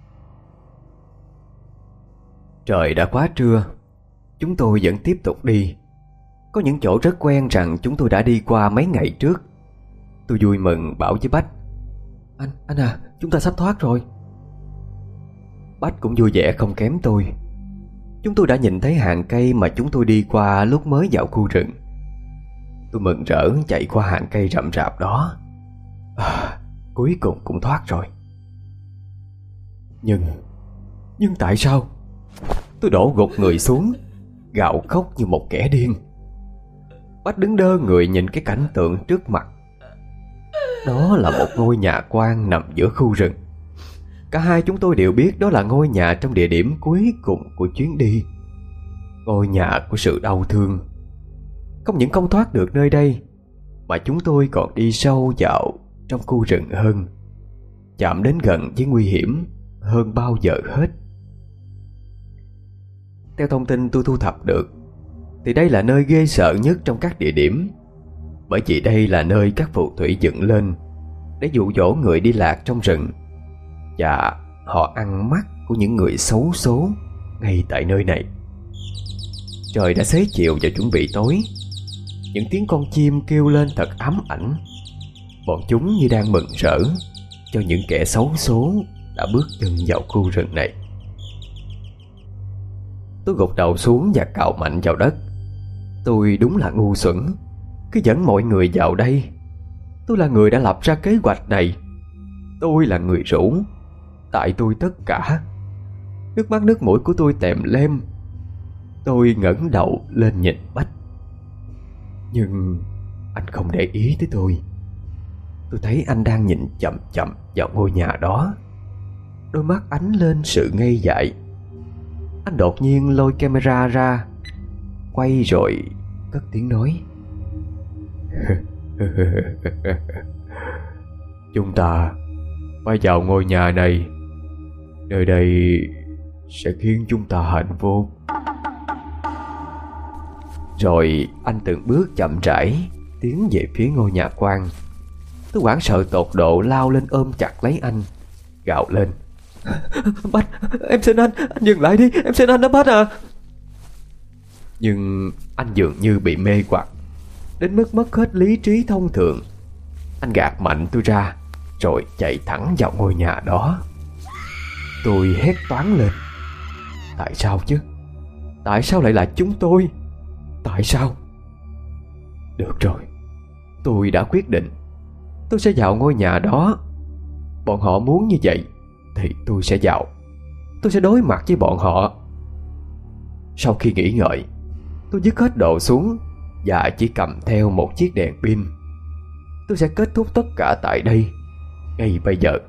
Trời đã quá trưa. Chúng tôi vẫn tiếp tục đi. Có những chỗ rất quen rằng chúng tôi đã đi qua mấy ngày trước. Tôi vui mừng bảo với Bách: Anh à, chúng ta sắp thoát rồi. Bách cũng vui vẻ không kém tôi. Chúng tôi đã nhìn thấy hàng cây mà chúng tôi đi qua lúc mới vào khu rừng. Tôi mừng rỡ chạy qua hàng cây rậm rạp đó. Cuối cùng cũng thoát rồi. Nhưng tại sao? Tôi đổ gục người xuống, gào khóc như một kẻ điên. Bách đứng đơ người nhìn cái cảnh tượng trước mặt. Đó là một ngôi nhà quan nằm giữa khu rừng. Cả hai chúng tôi đều biết đó là ngôi nhà trong địa điểm cuối cùng của chuyến đi. Ngôi nhà của sự đau thương. Không những không thoát được nơi đây, mà chúng tôi còn đi sâu vào trong khu rừng hơn, chạm đến gần với nguy hiểm hơn bao giờ hết. Theo thông tin tôi thu thập được, thì đây là nơi ghê sợ nhất trong các địa điểm. Bởi vì đây là nơi các phù thủy dựng lên để dụ dỗ người đi lạc trong rừng, và họ ăn mắt của những người xấu số ngay tại nơi này. Trời đã xế chiều và chuẩn bị tối. Những tiếng con chim kêu lên thật ám ảnh. Bọn chúng như đang mừng rỡ cho những kẻ xấu số đã bước chân vào khu rừng này. Tôi gục đầu xuống và cào mạnh vào đất. Tôi đúng là ngu xuẩn khi dẫn mọi người vào đây. Tôi là người đã lập ra kế hoạch này. Tôi là người rủ. Tại tôi tất cả. Nước mắt nước mũi của tôi tèm lem. Tôi ngẩng đầu lên nhìn Bách. Nhưng anh không để ý tới tôi. Tôi thấy anh đang nhìn chằm chằm vào ngôi nhà đó. Đôi mắt ánh lên sự ngây dại. Anh đột nhiên lôi camera ra, quay rồi cất tiếng nói: Chúng ta phải vào ngôi nhà này. Nơi đây sẽ khiến chúng ta hạnh phúc. Rồi anh từng bước chậm rãi tiến về phía ngôi nhà quan. Tôi hoảng sợ tột độ lao lên ôm chặt lấy anh, gào lên: Bách, em xin anh dừng lại đi, em xin anh đó Bách à. Nhưng anh dường như bị mê hoặc đến mức mất hết lý trí thông thường. Anh gạt mạnh tôi ra rồi chạy thẳng vào ngôi nhà đó. Tôi hét toáng lên: Tại sao chứ? Tại sao lại là chúng tôi? Tại sao? Được rồi, tôi đã quyết định. Tôi sẽ vào ngôi nhà đó. Bọn họ muốn như vậy thì tôi sẽ vào. tôi sẽ đối mặt với bọn họ. Sau khi nghĩ ngợi, tôi dứt hết đồ xuống và chỉ cầm theo một chiếc đèn pin. Tôi sẽ kết thúc tất cả tại đây, ngay bây giờ.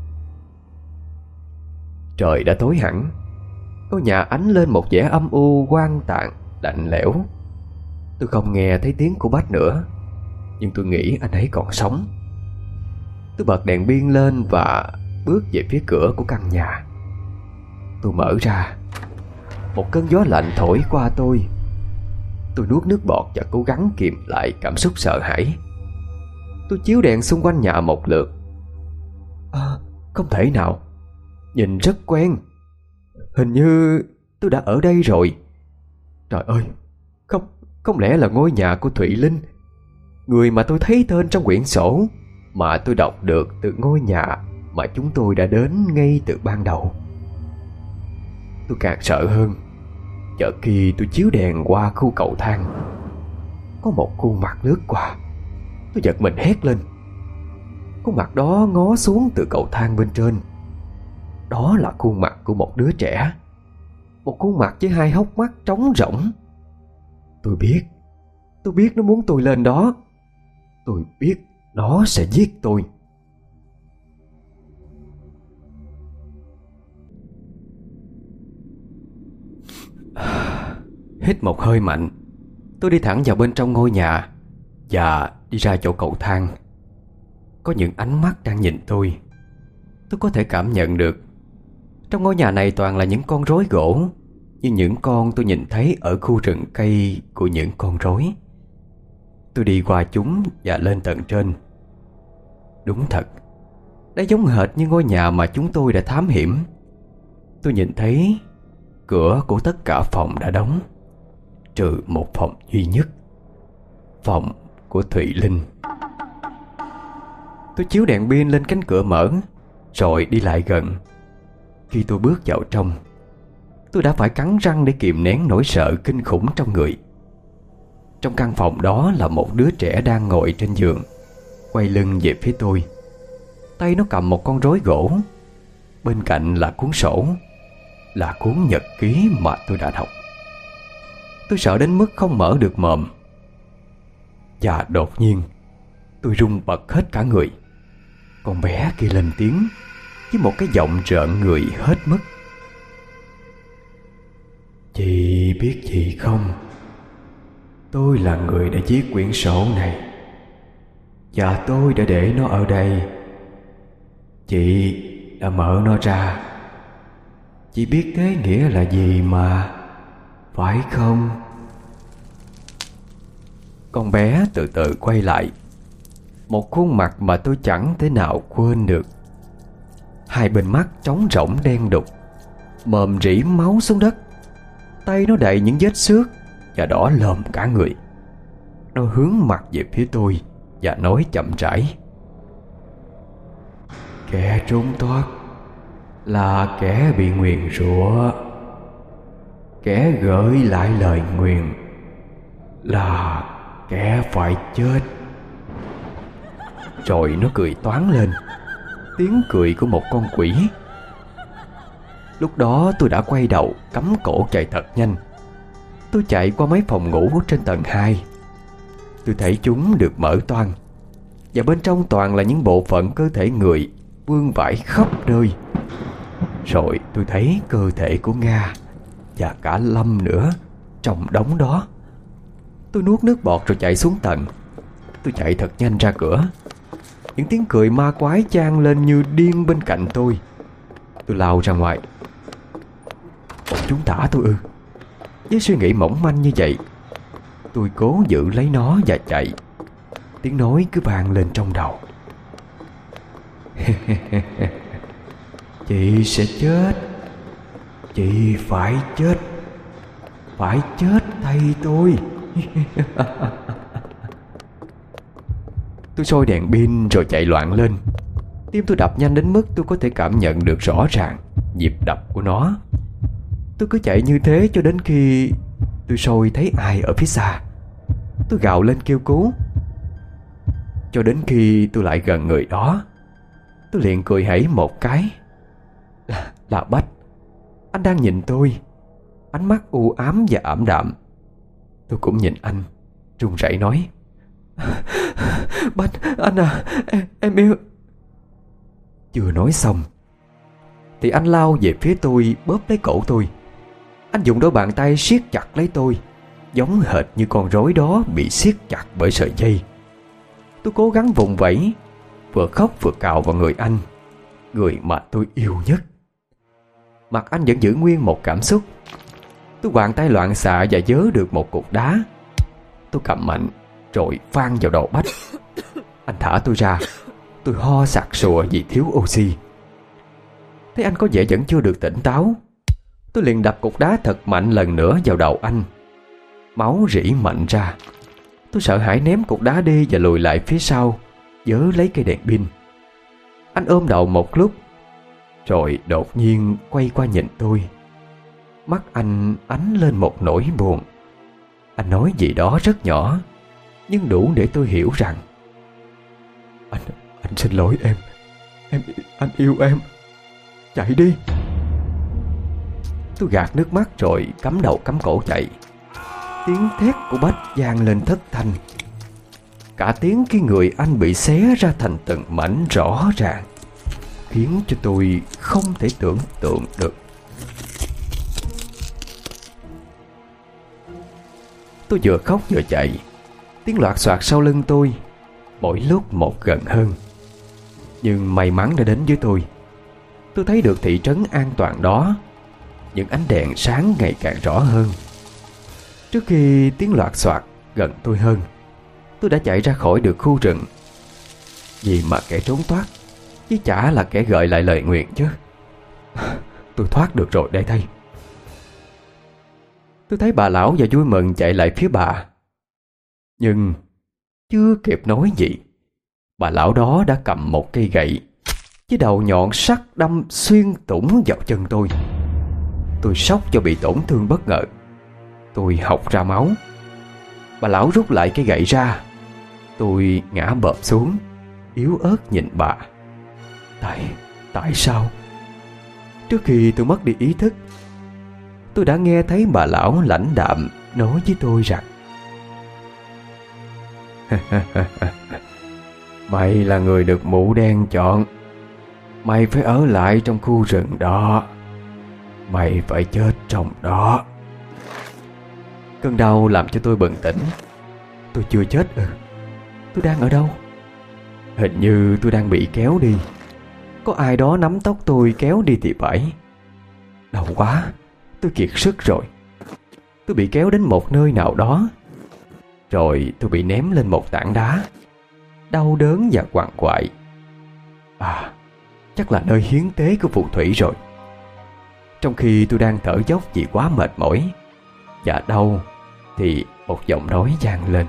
Trời đã tối hẳn. Ngôi nhà ánh lên một vẻ âm u hoang tàn, lạnh lẽo. Tôi không nghe thấy tiếng của Bách nữa, nhưng tôi nghĩ anh ấy còn sống. Tôi bật đèn pin lên và bước về phía cửa của căn nhà. Tôi mở ra. Một cơn gió lạnh thổi qua tôi. Tôi nuốt nước bọt và cố gắng kìm lại cảm xúc sợ hãi. Tôi chiếu đèn xung quanh nhà một lượt. Không thể nào. Nhìn rất quen. Hình như tôi đã ở đây rồi. Trời ơi, không lẽ là ngôi nhà của Thụy Linh, người mà tôi thấy tên trong quyển sổ mà tôi đọc được từ ngôi nhà mà chúng tôi đã đến ngay từ ban đầu. Tôi càng sợ hơn. Chợt khi tôi chiếu đèn qua khu cầu thang, có một khuôn mặt lướt qua. Tôi giật mình hét lên. Khuôn mặt đó ngó xuống từ cầu thang bên trên. Đó là khuôn mặt của một đứa trẻ. Một khuôn mặt với hai hốc mắt trống rỗng. Tôi biết nó muốn tôi lên đó. Tôi biết nó sẽ giết tôi. Hít một hơi mạnh, tôi đi thẳng vào bên trong ngôi nhà và đi ra chỗ cầu thang. Có những ánh mắt đang nhìn tôi. Tôi có thể cảm nhận được. Trong ngôi nhà này toàn là những con rối gỗ, như những con tôi nhìn thấy ở khu rừng cây của những con rối. Tôi đi qua chúng và lên tầng trên. Đúng thật, đây giống hệt như ngôi nhà mà chúng tôi đã thám hiểm. Tôi nhìn thấy cửa của tất cả phòng đã đóng, trừ một phòng duy nhất, phòng của Thụy Linh. Tôi chiếu đèn pin lên cánh cửa mở, rồi đi lại gần. Khi tôi bước vào trong, tôi đã phải cắn răng để kìm nén nỗi sợ kinh khủng trong người. Trong căn phòng đó là một đứa trẻ đang ngồi trên giường, quay lưng về phía tôi. Tay nó cầm một con rối gỗ. Bên cạnh là cuốn sổ, là cuốn nhật ký mà tôi đã đọc. Tôi sợ đến mức không mở được mồm. Và đột nhiên tôi run bật hết cả người. Con bé kia lên tiếng với một cái giọng rợn người hết mức. Chị biết gì không? Tôi là người đã viết quyển sổ này, và tôi đã để nó ở đây. Chị đã mở nó ra. Chị biết thế nghĩa là gì mà, phải không? Con bé từ từ quay lại. Một khuôn mặt mà tôi chẳng thể nào quên được. Hai bên mắt trống rỗng đen đục, mồm rỉ máu xuống đất. Tay nó đầy những vết xước và đỏ lòm cả người. Nó hướng mặt về phía tôi và nói chậm rãi. Kẻ trốn thoát là kẻ bị nguyền rủa. Kẻ gửi lại lời nguyền là kẻ phải chết. Rồi nó cười toáng lên, tiếng cười của một con quỷ. Lúc đó tôi đã quay đầu cắm cổ chạy thật nhanh. Tôi chạy qua mấy phòng ngủ trên tầng 2. Tôi thấy chúng được mở toang, và bên trong toàn là những bộ phận cơ thể người vương vãi khắp nơi. Rồi tôi thấy cơ thể của Nga và cả Lâm nữa trong đống đó. Tôi nuốt nước bọt rồi chạy xuống tầng. Tôi chạy thật nhanh ra cửa. Những tiếng cười ma quái chan lên như điên bên cạnh tôi. Tôi lao ra ngoài. Bọn chúng thả tôi ư? Với suy nghĩ mỏng manh như vậy, tôi cố giữ lấy nó và chạy. Tiếng nói cứ vang lên trong đầu. Chị sẽ chết. Chị phải chết. Phải chết thay tôi. Tôi soi đèn pin rồi chạy loạn lên. Tim tôi đập nhanh đến mức tôi có thể cảm nhận được rõ ràng nhịp đập của nó. Tôi cứ chạy như thế cho đến khi tôi soi thấy ai ở phía xa. Tôi gào lên kêu cứu. Cho đến khi tôi lại gần người đó, tôi liền cười hảy một cái. Là Bách. Anh đang nhìn tôi, ánh mắt u ám và ảm đạm. Tôi cũng nhìn anh, run rẩy nói: Bách, anh à, em yêu. Chưa nói xong thì anh lao về phía tôi, bóp lấy cổ tôi. Anh dùng đôi bàn tay siết chặt lấy tôi, giống hệt như con rối đó bị siết chặt bởi sợi dây. Tôi cố gắng vùng vẫy, vừa khóc vừa cào vào người anh, người mà tôi yêu nhất. Mặt anh vẫn giữ nguyên một cảm xúc. Tôi quàng tay loạn xạ và vớ được một cục đá. Tôi cầm mạnh rồi phang vào đầu Bách. Anh thả tôi ra. Tôi ho sặc sụa vì thiếu oxy. Thấy anh có vẻ vẫn chưa được tỉnh táo, tôi liền đập cục đá thật mạnh lần nữa vào đầu anh. Máu rỉ mạnh ra. Tôi sợ hãi ném cục đá đi và lùi lại phía sau, vớ lấy cây đèn pin. Anh ôm đầu một lúc, rồi đột nhiên quay qua nhìn tôi. Mắt anh ánh lên một nỗi buồn. Anh nói gì đó rất nhỏ, nhưng đủ để tôi hiểu rằng: Anh xin lỗi em. Anh yêu em. Chạy đi. Tôi gạt nước mắt rồi cắm đầu cắm cổ chạy. Tiếng thét của Bách vang lên thất thanh. Cả tiếng cái người anh bị xé ra thành từng mảnh rõ ràng, khiến cho tôi không thể tưởng tượng được. Tôi vừa khóc vừa chạy. Tiếng loạt soạt sau lưng tôi mỗi lúc một gần hơn. Nhưng may mắn đã đến với tôi. Tôi thấy được thị trấn an toàn đó. Những ánh đèn sáng ngày càng rõ hơn. Trước khi tiếng loạt soạt gần tôi hơn, tôi đã chạy ra khỏi được khu rừng. Vì mà kẻ trốn thoát chứ chả là kẻ gợi lại lời nguyền chứ. Tôi thoát được rồi đây thầy. Tôi thấy bà lão và vui mừng chạy lại phía bà. Nhưng chưa kịp nói gì, bà lão đó đã cầm một cây gậy với đầu nhọn sắc đâm xuyên thủng vào chân tôi. Tôi sốc cho bị tổn thương bất ngờ. Tôi hộc ra máu. Bà lão rút lại cây gậy ra. Tôi ngã bợp xuống, yếu ớt nhìn bà. Tại sao? Trước khi tôi mất đi ý thức, tôi đã nghe thấy bà lão lãnh đạm nói với tôi rằng: Mày là người được mụ đen chọn. Mày phải ở lại trong khu rừng đó. Mày phải chết trong đó. Cơn đau làm cho tôi bừng tỉnh. Tôi chưa chết ư? Tôi đang ở đâu? Hình như tôi đang bị kéo đi. Có ai đó nắm tóc tôi kéo đi thì phải. Đau quá, tôi kiệt sức rồi. Tôi bị kéo đến một nơi nào đó. Rồi tôi bị ném lên một tảng đá. Đau đớn và quằn quại. Chắc là nơi hiến tế của phù thủy rồi. Trong khi tôi đang thở dốc vì quá mệt mỏi và đau, thì một giọng nói vang lên: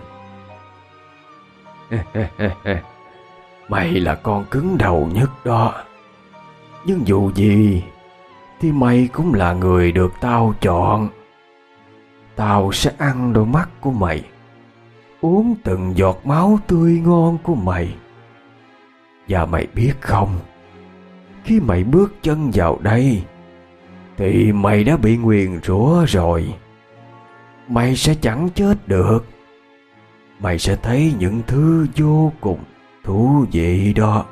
Mày là con cứng đầu nhất đó. Nhưng dù gì thì mày cũng là người được tao chọn. Tao sẽ ăn đôi mắt của mày, uống từng giọt máu tươi ngon của mày. Và mày biết không, khi mày bước chân vào đây thì mày đã bị nguyền rủa rồi. Mày sẽ chẳng chết được. Mày sẽ thấy những thứ vô cùng thú vị đó.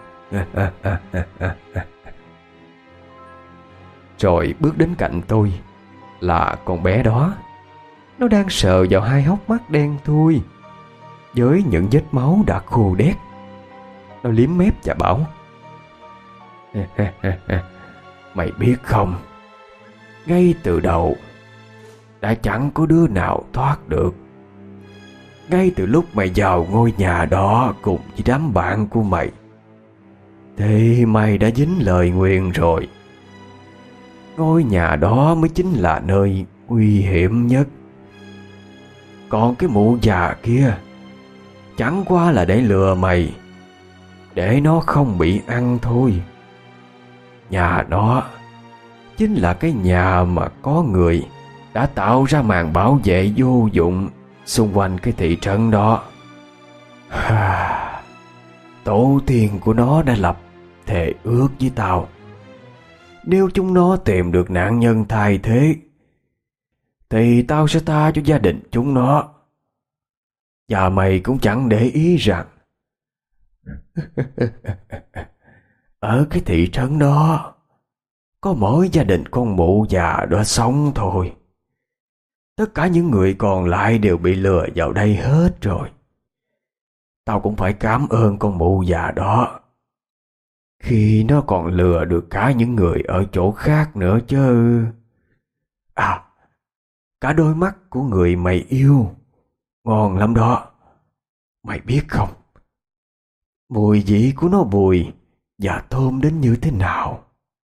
Rồi bước đến cạnh tôi là con bé đó. Nó đang sờ vào hai hốc mắt đen thui với những vết máu đã khô đét. Nó liếm mép và bảo: Mày biết không, ngay từ đầu đã chẳng có đứa nào thoát được. Ngay từ lúc mày vào ngôi nhà đó cùng với đám bạn của mày thì mày đã dính lời nguyền rồi. Ngôi nhà đó mới chính là nơi nguy hiểm nhất. Còn cái mụ già kia chẳng qua là để lừa mày, để nó không bị ăn thôi. Nhà đó chính là cái nhà mà có người đã tạo ra màn bảo vệ vô dụng xung quanh cái thị trấn đó. Tổ tiên của nó đã lập thề ước với tao. Nếu chúng nó tìm được nạn nhân thay thế thì tao sẽ tha cho gia đình chúng nó. Và mày cũng chẳng để ý rằng ở cái thị trấn đó có mỗi gia đình con mụ già đó sống thôi. Tất cả những người còn lại đều bị lừa vào đây hết rồi. Tao cũng phải cảm ơn con mụ già đó, khi nó còn lừa được cả những người ở chỗ khác nữa chứ. À, cả đôi mắt của người mày yêu ngon lắm đó. Mày biết không, mùi vị của nó bùi và thơm đến như thế nào.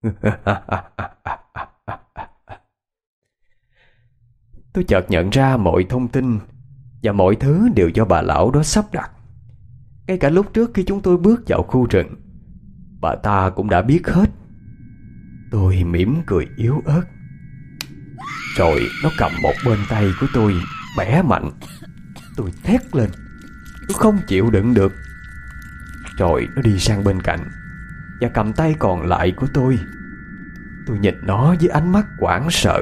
Tôi chợt nhận ra mọi thông tin và mọi thứ đều do bà lão đó sắp đặt. Ngay cả lúc trước khi chúng tôi bước vào khu rừng, bà ta cũng đã biết hết. Tôi mỉm cười yếu ớt. Rồi nó cầm một bên tay của tôi bẻ mạnh. Tôi thét lên, tôi không chịu đựng được. Rồi nó đi sang bên cạnh và cầm tay còn lại của tôi. Tôi nhìn nó với ánh mắt hoảng sợ.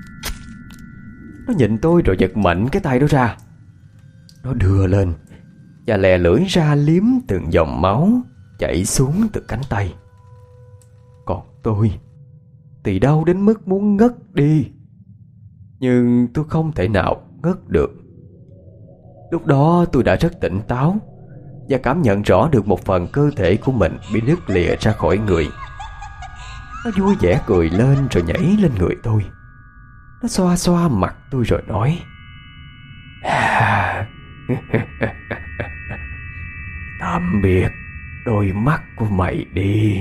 Nó nhìn tôi rồi giật mạnh cái tay đó ra. Nó đưa lên và lè lưỡi ra liếm từng dòng máu chảy xuống từ cánh tay. Còn tôi thì đau đến mức muốn ngất đi. Nhưng tôi không thể nào ngất được. Lúc đó tôi đã rất tỉnh táo và cảm nhận rõ được một phần cơ thể của mình bị đứt lìa ra khỏi người. Nó vui vẻ cười lên rồi nhảy lên người tôi. Nó xoa xoa mặt tôi rồi nói: Tạm biệt đôi mắt của mày đi.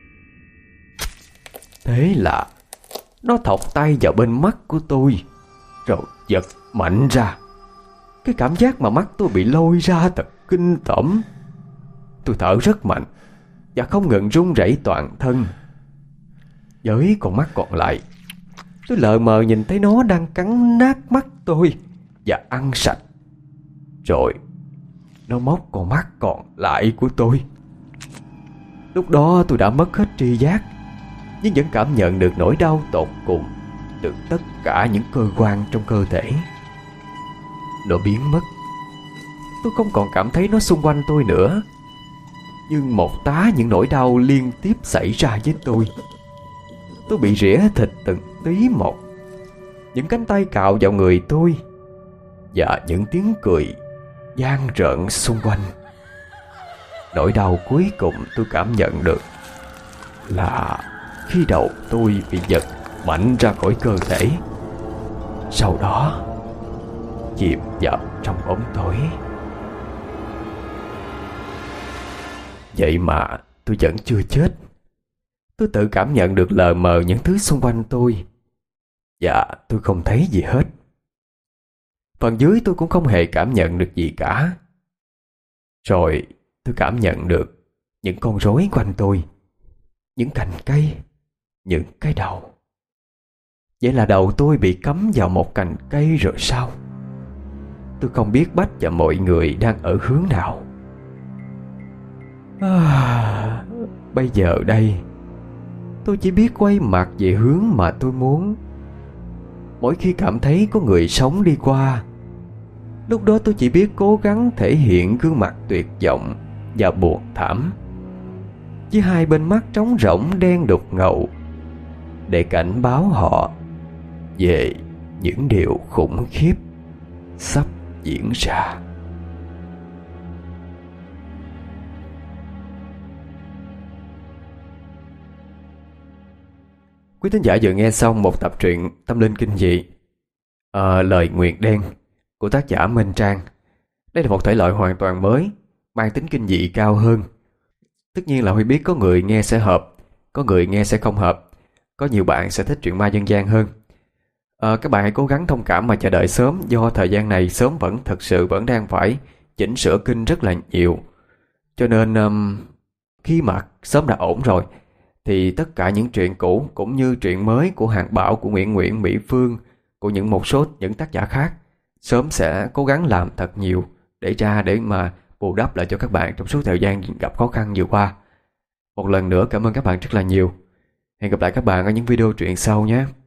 Thế là nó thọc tay vào bên mắt của tôi rồi giật mạnh ra. Cái cảm giác mà mắt tôi bị lôi ra thật kinh tởm. Tôi thở rất mạnh và không ngừng run rẩy toàn thân. Với con mắt còn lại, tôi lờ mờ nhìn thấy nó đang cắn nát mắt tôi và ăn sạch. Rồi nó móc con mắt còn lại của tôi. Lúc đó tôi đã mất hết tri giác, nhưng vẫn cảm nhận được nỗi đau tột cùng từ tất cả những cơ quan trong cơ thể. Nó biến mất. Tôi không còn cảm thấy nó xung quanh tôi nữa. Nhưng một tá những nỗi đau liên tiếp xảy ra với tôi. Tôi bị rỉa thịt từng tí một. Những cánh tay cạo vào người tôi và những tiếng cười vang rợn xung quanh. Nỗi đau cuối cùng tôi cảm nhận được là khi đầu tôi bị giật mạnh ra khỏi cơ thể, sau đó chìm vào trong bóng tối. Vậy mà tôi vẫn chưa chết. Tôi tự cảm nhận được lờ mờ những thứ xung quanh tôi và tôi không thấy gì hết. Phần dưới tôi cũng không hề cảm nhận được gì cả. Rồi tôi cảm nhận được những con rối quanh tôi, những cành cây, những cái đầu. Vậy là đầu tôi bị cắm vào một cành cây rồi sao? Tôi không biết Bách và mọi người đang ở hướng nào. Bây giờ đây tôi chỉ biết quay mặt về hướng mà tôi muốn. Mỗi khi cảm thấy có người sống đi qua, lúc đó tôi chỉ biết cố gắng thể hiện gương mặt tuyệt vọng và buồn thảm, với hai bên mắt trống rỗng đen đục ngầu, để cảnh báo họ về những điều khủng khiếp sắp diễn ra. Quý thính giả vừa nghe xong một tập truyện tâm linh kinh dị, Lời Nguyền Đen của tác giả Minh Trang. Đây là một thể loại hoàn toàn mới, mang tính kinh dị cao hơn. Tất nhiên là Huy biết có người nghe sẽ hợp, có người nghe sẽ không hợp. Có nhiều bạn sẽ thích truyện ma dân gian hơn. Các bạn hãy cố gắng thông cảm mà chờ đợi sớm, do thời gian này sớm thật sự vẫn đang phải chỉnh sửa kinh rất là nhiều. Cho nên khi mà sớm đã ổn rồi thì tất cả những truyện cũ cũng như truyện mới của Hàng Bảo, của Nguyễn Mỹ Phương, của một số những tác giả khác, sớm sẽ cố gắng làm thật nhiều để mà bù đắp lại cho các bạn trong suốt thời gian gặp khó khăn vừa qua. Một lần nữa cảm ơn các bạn rất là nhiều. Hẹn gặp lại các bạn ở những video truyện sau nhé.